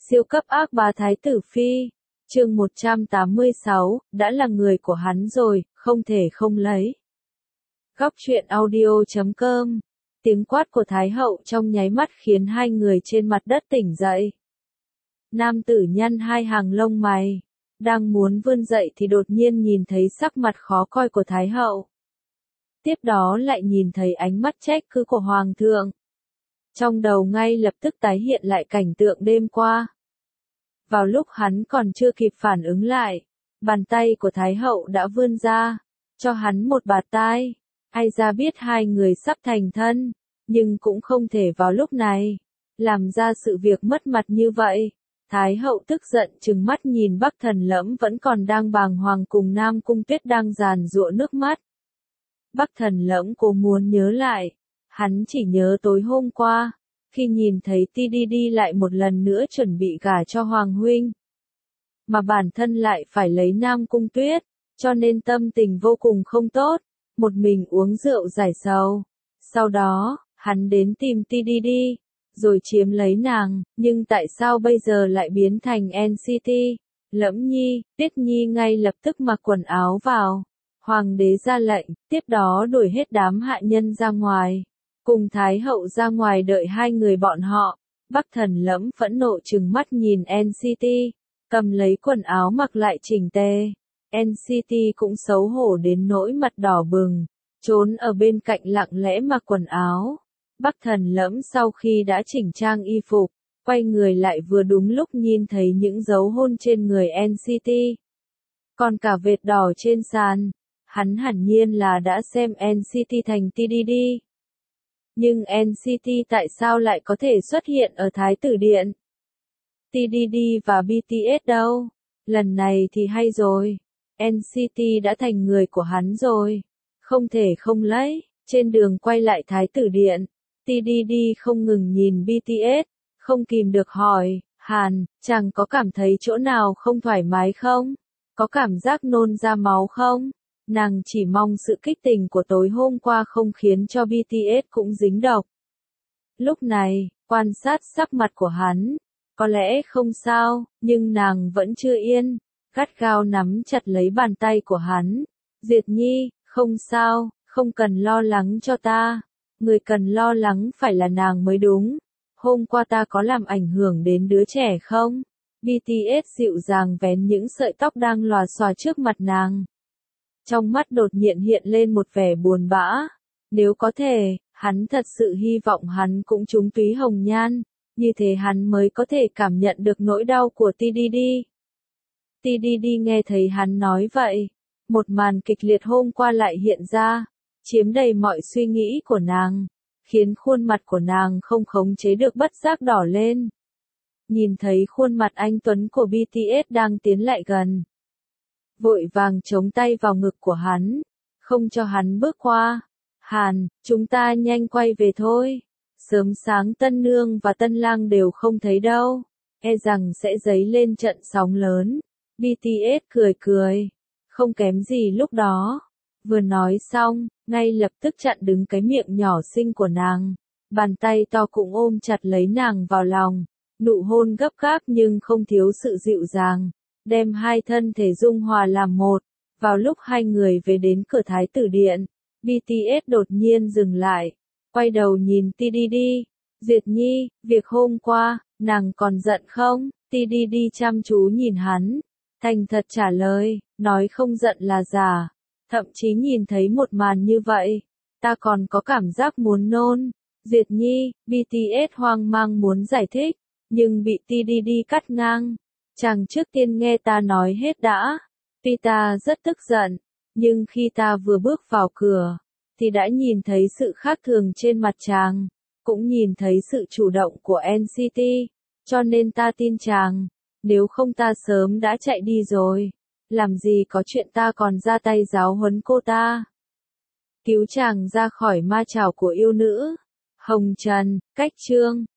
Siêu cấp ác bá Thái tử Phi, chương 186, đã là người của hắn rồi, không thể không lấy. Góc truyện audio.com. Tiếng quát của Thái hậu trong nháy mắt khiến hai người trên mặt đất tỉnh dậy. Nam tử nhăn hai hàng lông mày, đang muốn vươn dậy thì đột nhiên nhìn thấy sắc mặt khó coi của Thái hậu. Tiếp đó lại nhìn thấy ánh mắt trách cứ của Hoàng thượng. Trong đầu ngay lập tức tái hiện lại cảnh tượng đêm qua. Vào lúc hắn còn chưa kịp phản ứng lại, bàn tay của Thái hậu đã vươn ra, cho hắn một bạt tai. Ai ra biết hai người sắp thành thân, nhưng cũng không thể vào lúc này làm ra sự việc mất mặt như vậy. Thái hậu tức giận trừng mắt nhìn Bắc Thần Lẫm vẫn còn đang bàng hoàng cùng Nam Cung Tuyết đang giàn giụa nước mắt. Bắc Thần Lẫm cố muốn nhớ lại, hắn chỉ nhớ tối hôm qua, khi nhìn thấy TDD lại một lần nữa chuẩn bị gả cho Hoàng huynh, mà bản thân lại phải lấy Nam Cung Tuyết, cho nên tâm tình vô cùng không tốt, một mình uống rượu giải sầu. Sau đó, hắn đến tìm TDD, rồi chiếm lấy nàng, nhưng tại sao bây giờ lại biến thành NCT? Lẫm Nhi, Tiết Nhi ngay lập tức mặc quần áo vào. Hoàng đế ra lệnh, tiếp đó đuổi hết đám hạ nhân ra ngoài, cùng Thái hậu ra ngoài đợi hai người bọn họ. Bắc Thần Lẫm phẫn nộ trừng mắt nhìn NCT, cầm lấy quần áo mặc lại chỉnh tề. NCT cũng xấu hổ đến nỗi mặt đỏ bừng, trốn ở bên cạnh lặng lẽ mặc quần áo. Bắc Thần Lẫm sau khi đã chỉnh trang y phục, quay người lại vừa đúng lúc nhìn thấy những dấu hôn trên người NCT. Còn cả vệt đỏ trên sàn, hắn hẳn nhiên là đã xem NCT thành TDD. Nhưng NCT tại sao lại có thể xuất hiện ở Thái tử Điện? TDD và BTS đâu? Lần này thì hay rồi. NCT đã thành người của hắn rồi. Không thể không lấy. Trên đường quay lại Thái tử Điện, TDD không ngừng nhìn BTS, không kìm được hỏi, Hàn, chàng có cảm thấy chỗ nào không thoải mái không? Có cảm giác nôn ra máu không? Nàng chỉ mong sự kích tình của tối hôm qua không khiến cho BTS cũng dính độc. Lúc này, quan sát sắc mặt của hắn, có lẽ không sao, nhưng nàng vẫn chưa yên, gắt gao nắm chặt lấy bàn tay của hắn. Diệt Nhi, không sao, không cần lo lắng cho ta, người cần lo lắng phải là nàng mới đúng. Hôm qua ta có làm ảnh hưởng đến đứa trẻ không? BTS dịu dàng vén những sợi tóc đang lòa xòa trước mặt nàng. Trong mắt đột nhiên hiện lên một vẻ buồn bã. Nếu có thể, hắn thật sự hy vọng hắn cũng trúng túy hồng nhan, như thế hắn mới có thể cảm nhận được nỗi đau của TDD. TDD nghe thấy hắn nói vậy, một màn kịch liệt hôm qua lại hiện ra, chiếm đầy mọi suy nghĩ của nàng, khiến khuôn mặt của nàng không khống chế được bất giác đỏ lên. Nhìn thấy khuôn mặt anh tuấn của BTS đang tiến lại gần, vội vàng chống tay vào ngực của hắn, không cho hắn bước qua. Hàn, chúng ta nhanh quay về thôi. Sớm sáng Tân Nương và Tân Lang đều không thấy đâu, e rằng sẽ dấy lên trận sóng lớn. BTS cười cười, không kém gì lúc đó. Vừa nói xong, ngay lập tức chặn đứng cái miệng nhỏ xinh của nàng. Bàn tay to cũng ôm chặt lấy nàng vào lòng. Nụ hôn gấp gáp nhưng không thiếu sự dịu dàng, đem hai thân thể dung hòa làm một. Vào lúc hai người về đến cửa Thái tử Điện, BTS đột nhiên dừng lại, quay đầu nhìn TDD. Diệt Nhi, việc hôm qua, nàng còn giận không? TDD chăm chú nhìn hắn, thành thật trả lời, nói không giận là giả. Thậm chí nhìn thấy một màn như vậy, ta còn có cảm giác muốn nôn. Diệt Nhi, BTS hoang mang muốn giải thích, nhưng bị TDD cắt ngang. Chàng trước tiên nghe ta nói hết đã. Tuy ta rất tức giận, nhưng khi ta vừa bước vào cửa, thì đã nhìn thấy sự khác thường trên mặt chàng, cũng nhìn thấy sự chủ động của NCT, cho nên ta tin chàng, nếu không ta sớm đã chạy đi rồi. Làm gì có chuyện ta còn ra tay giáo huấn cô ta. Cứu chàng ra khỏi ma chảo của yêu nữ. Hồng Trần, Cách Chương.